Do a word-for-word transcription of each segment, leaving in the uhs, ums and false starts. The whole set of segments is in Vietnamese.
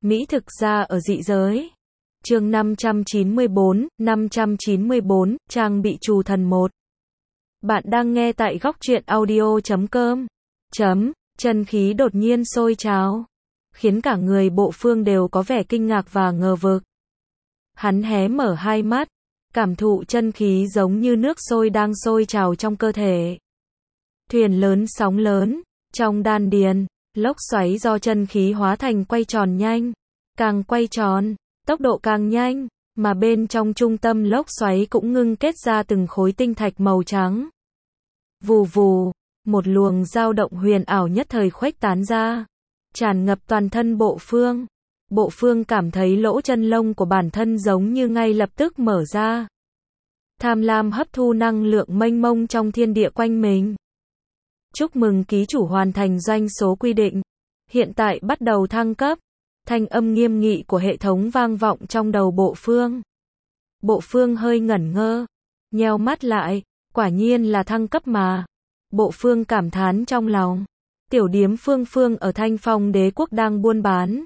Mỹ thực gia ở dị giới. Chương năm trăm chín mươi bốn, năm trăm chín mươi bốn, trang bị trù thần một. Bạn đang nghe tại góc truyện audio chấm com. Chấm, chân khí đột nhiên sôi trào, khiến cả người Bộ Phương đều có vẻ kinh ngạc và ngờ vực. Hắn hé mở hai mắt, cảm thụ chân khí giống như nước sôi đang sôi trào trong cơ thể. Thuyền lớn sóng lớn, trong đan điền, lốc xoáy do chân khí hóa thành quay tròn nhanh, càng quay tròn, tốc độ càng nhanh, mà bên trong trung tâm lốc xoáy cũng ngưng kết ra từng khối tinh thạch màu trắng. Vù vù, một luồng dao động huyền ảo nhất thời khuếch tán ra, tràn ngập toàn thân Bộ Phương. Bộ Phương cảm thấy lỗ chân lông của bản thân giống như ngay lập tức mở ra. Tham lam hấp thu năng lượng mênh mông trong thiên địa quanh mình. Chúc mừng ký chủ hoàn thành doanh số quy định. Hiện tại bắt đầu thăng cấp. Thanh âm nghiêm nghị của hệ thống vang vọng trong đầu Bộ Phương. Bộ Phương hơi ngẩn ngơ, nheo mắt lại, quả nhiên là thăng cấp mà. Bộ Phương cảm thán trong lòng. Tiểu điếm Phương Phương ở Thanh Phong Đế quốc đang buôn bán.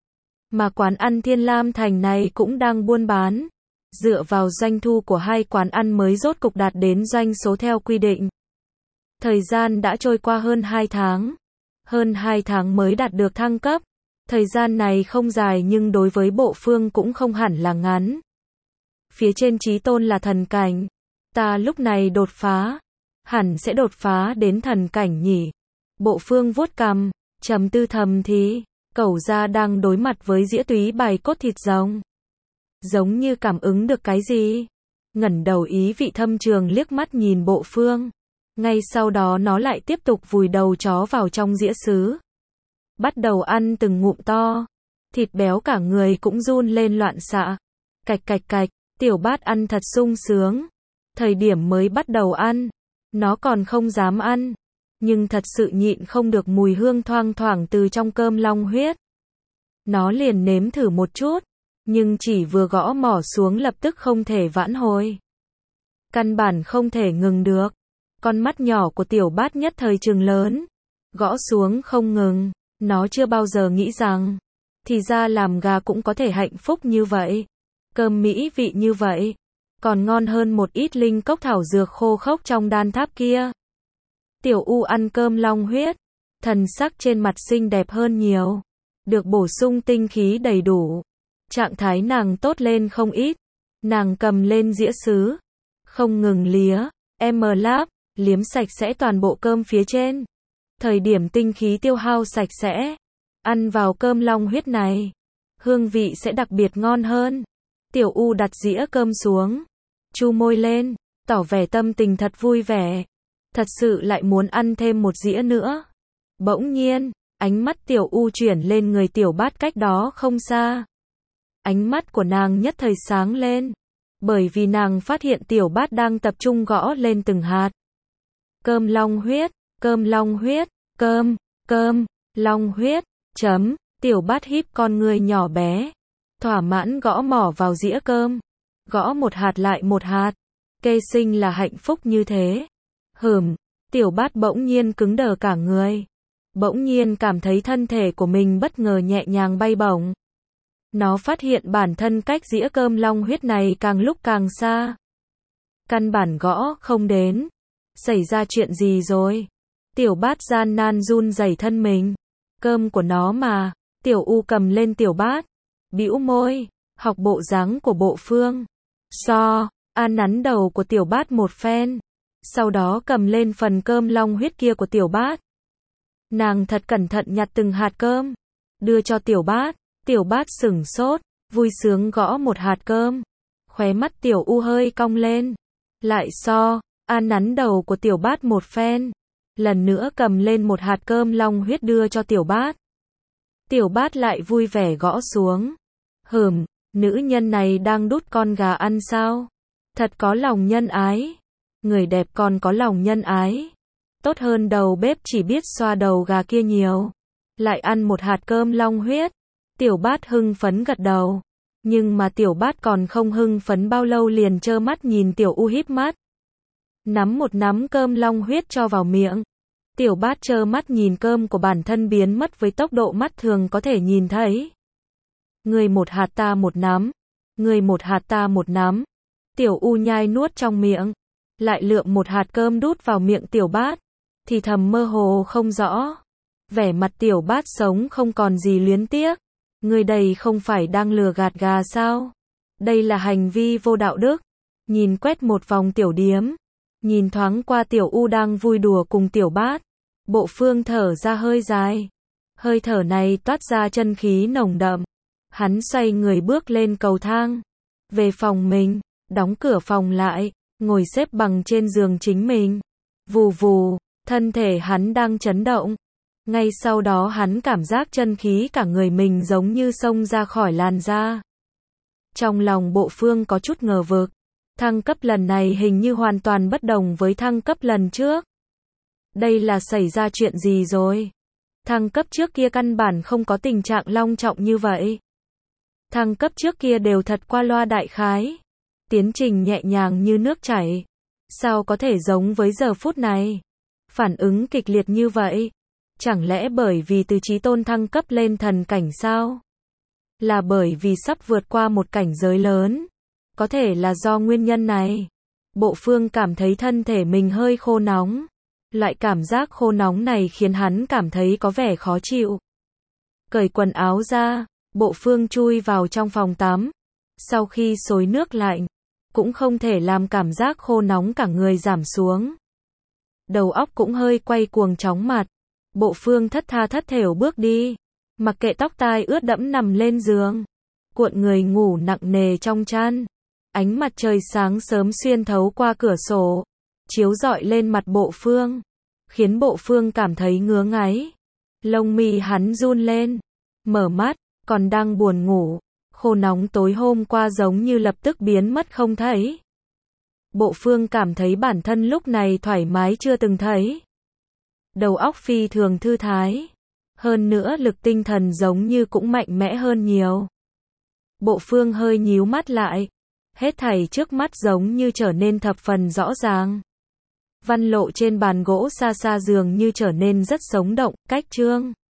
Mà quán ăn Thiên Lam Thành này cũng đang buôn bán. Dựa vào doanh thu của hai quán ăn mới rốt cục đạt đến doanh số theo quy định. Thời gian đã trôi qua hơn hai tháng. Hơn hai tháng mới đạt được thăng cấp. Thời gian này không dài nhưng đối với Bộ Phương cũng không hẳn là ngắn. Phía trên chí tôn là thần cảnh. Ta lúc này đột phá. Hẳn sẽ đột phá đến thần cảnh nhỉ. Bộ Phương vuốt cằm, trầm tư thầm thì. Cẩu gia đang đối mặt với dĩa túy bài cốt thịt rồng. Giống như cảm ứng được cái gì. Ngẩng đầu ý vị thâm trường liếc mắt nhìn Bộ Phương. Ngay sau đó nó lại tiếp tục vùi đầu chó vào trong dĩa sứ. Bắt đầu ăn từng ngụm to. Thịt béo cả người cũng run lên loạn xạ. Cạch cạch cạch, Tiểu Bát ăn thật sung sướng. Thời điểm mới bắt đầu ăn, nó còn không dám ăn. Nhưng thật sự nhịn không được mùi hương thoang thoảng từ trong cơm long huyết. Nó liền nếm thử một chút, nhưng chỉ vừa gõ mỏ xuống lập tức không thể vãn hồi. Căn bản không thể ngừng được. Con mắt nhỏ của Tiểu Bát nhất thời trừng lớn. Gõ xuống không ngừng. Nó chưa bao giờ nghĩ rằng, thì ra làm gà cũng có thể hạnh phúc như vậy. Cơm mỹ vị như vậy, còn ngon hơn một ít linh cốc thảo dược khô khốc trong đan tháp kia. Tiểu U ăn cơm long huyết, thần sắc trên mặt xinh đẹp hơn nhiều. Được bổ sung tinh khí đầy đủ. Trạng thái nàng tốt lên không ít. Nàng cầm lên dĩa sứ, không ngừng lía, em láp, liếm sạch sẽ toàn bộ cơm phía trên. Thời điểm tinh khí tiêu hao sạch sẽ, ăn vào cơm long huyết này, hương vị sẽ đặc biệt ngon hơn. Tiểu U đặt dĩa cơm xuống, chu môi lên, tỏ vẻ tâm tình thật vui vẻ. Thật sự lại muốn ăn thêm một dĩa nữa. Bỗng nhiên, ánh mắt Tiểu U chuyển lên người Tiểu Bát cách đó không xa. Ánh mắt của nàng nhất thời sáng lên, bởi vì nàng phát hiện Tiểu Bát đang tập trung gõ lên từng hạt. Cơm long huyết, cơm long huyết, cơm, cơm, long huyết, chấm, Tiểu Bát híp con người nhỏ bé, thỏa mãn gõ mỏ vào dĩa cơm, gõ một hạt lại một hạt, kê sinh là hạnh phúc như thế. Hửm, Tiểu Bát bỗng nhiên cứng đờ cả người, bỗng nhiên cảm thấy thân thể của mình bất ngờ nhẹ nhàng bay bổng. Nó phát hiện bản thân cách dĩa cơm long huyết này càng lúc càng xa. Căn bản gõ không đến. Xảy ra chuyện gì rồi? Tiểu Bát gian nan run rẩy thân mình. Cơm của nó mà. Tiểu U cầm lên Tiểu Bát, bĩu môi, học bộ dáng của Bộ Phương. So, an nắn đầu của Tiểu Bát một phen. Sau đó cầm lên phần cơm long huyết kia của Tiểu Bát. Nàng thật cẩn thận nhặt từng hạt cơm, đưa cho Tiểu Bát. Tiểu Bát sửng sốt, vui sướng gõ một hạt cơm. Khóe mắt Tiểu U hơi cong lên. Lại so, an nắn đầu của Tiểu Bát một phen. Lần nữa cầm lên một hạt cơm long huyết đưa cho Tiểu Bát. Tiểu Bát lại vui vẻ gõ xuống. Hửm, nữ nhân này đang đút con gà ăn sao? Thật có lòng nhân ái. Người đẹp còn có lòng nhân ái. Tốt hơn đầu bếp chỉ biết xoa đầu gà kia nhiều. Lại ăn một hạt cơm long huyết. Tiểu Bát hưng phấn gật đầu. Nhưng mà Tiểu Bát còn không hưng phấn bao lâu liền trơ mắt nhìn Tiểu U híp mắt. Nắm một nắm cơm long huyết cho vào miệng. Tiểu Bát trơ mắt nhìn cơm của bản thân biến mất với tốc độ mắt thường có thể nhìn thấy. Ngươi một hạt ta một nắm, ngươi một hạt ta một nắm. Tiểu U nhai nuốt trong miệng, lại lượm một hạt cơm đút vào miệng Tiểu Bát, thì thầm mơ hồ không rõ. Vẻ mặt Tiểu Bát sống không còn gì luyến tiếc. Ngươi đây không phải đang lừa gạt gà sao? Đây là hành vi vô đạo đức. Nhìn quét một vòng tiểu điếm, nhìn thoáng qua Tiểu U đang vui đùa cùng Tiểu Bát, Bộ Phương thở ra hơi dài. Hơi thở này toát ra chân khí nồng đậm. Hắn xoay người bước lên cầu thang, về phòng mình, đóng cửa phòng lại, ngồi xếp bằng trên giường chính mình. Vù vù, thân thể hắn đang chấn động. Ngay sau đó hắn cảm giác chân khí cả người mình giống như xông ra khỏi làn da. Trong lòng Bộ Phương có chút ngờ vực. Thăng cấp lần này hình như hoàn toàn bất đồng với thăng cấp lần trước. Đây là xảy ra chuyện gì rồi? Thăng cấp trước kia căn bản không có tình trạng long trọng như vậy. Thăng cấp trước kia đều thật qua loa đại khái. Tiến trình nhẹ nhàng như nước chảy. Sao có thể giống với giờ phút này? Phản ứng kịch liệt như vậy. Chẳng lẽ bởi vì từ chí tôn thăng cấp lên thần cảnh sao? Là bởi vì sắp vượt qua một cảnh giới lớn. Có thể là do nguyên nhân này. Bộ Phương cảm thấy thân thể mình hơi khô nóng. Loại cảm giác khô nóng này khiến hắn cảm thấy có vẻ khó chịu. Cởi quần áo ra, Bộ Phương chui vào trong phòng tắm. Sau khi xối nước lạnh, cũng không thể làm cảm giác khô nóng cả người giảm xuống. Đầu óc cũng hơi quay cuồng chóng mặt. Bộ Phương thất tha thất thểu bước đi, mặc kệ tóc tai ướt đẫm nằm lên giường, cuộn người ngủ nặng nề trong chăn. Ánh mặt trời sáng sớm xuyên thấu qua cửa sổ, chiếu rọi lên mặt Bộ Phương, khiến Bộ Phương cảm thấy ngứa ngáy. Lông mi hắn run lên, mở mắt, còn đang buồn ngủ, khô nóng tối hôm qua giống như lập tức biến mất không thấy. Bộ Phương cảm thấy bản thân lúc này thoải mái chưa từng thấy. Đầu óc phi thường thư thái, hơn nữa lực tinh thần giống như cũng mạnh mẽ hơn nhiều. Bộ Phương hơi nhíu mắt lại, hết thảy trước mắt giống như trở nên thập phần rõ ràng. Văn lộ trên bàn gỗ xa xa dường như trở nên rất sống động, cách chương.